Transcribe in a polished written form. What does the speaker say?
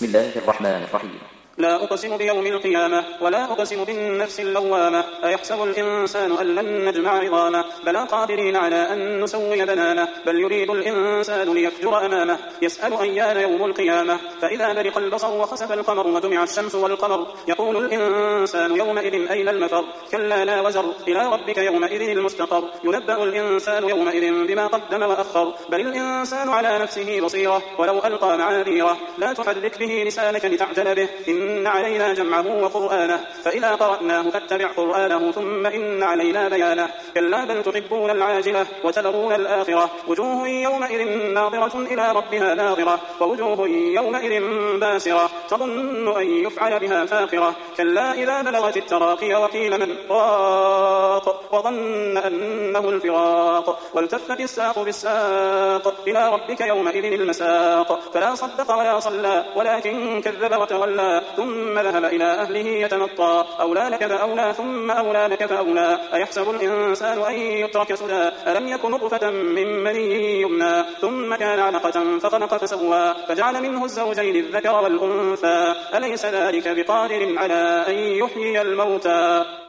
بسم الله الرحمن الرحيم. لا أقسم بيوم القيامة ولا أقسم بالنفس اللوامة أيحسب الإنسان أن لن نجمع عظامه بلى قادرين على أن نسوي بنانه بل يريد الإنسان ليفجر أمامه يسأل أيان يوم القيامة فإذا برق البصر وخسف القمر وجمع الشمس والقمر يقول الإنسان يومئذ أين المفر كلا لا وزر إلى ربك يومئذ المستقر ينبأ الإنسان يومئذ بما قدم وأخر بل الإنسان على نفسه بصيرة ولو ألقى معاذيره لا تحرك به لسانك لتعجل به إن علينا جمعه وقرآنه فإذا قرأناه فاتبع قرآنه ثم إن علينا بيانه كلا بل تحبون العاجلة وتذرون الآخرة وجوه يومئذ ناظرة إلى ربها ناظرة ووجوه يومئذ باسرة تظن أن يفعل بها فاقرة كلا إذا بلغت التراقي وقيل من راق وظن أنه الفراق والتفت الساق بالساق إلى ربك يومئذ المساق فلا صدق ولا صلى ولكن كذب وتولى ثم ذهب إلى أهله يتمطى أولى لك فأولى ثم أولى لك فأولى أيحسب الإنسان أن يترك سدى ألم يكن نطفة من مني يمنى ثم كان علقة فخلق فسوى فجعل منه الزوجين الذكر والأنثى أليس ذلك بقادر على أن يحيي الموتى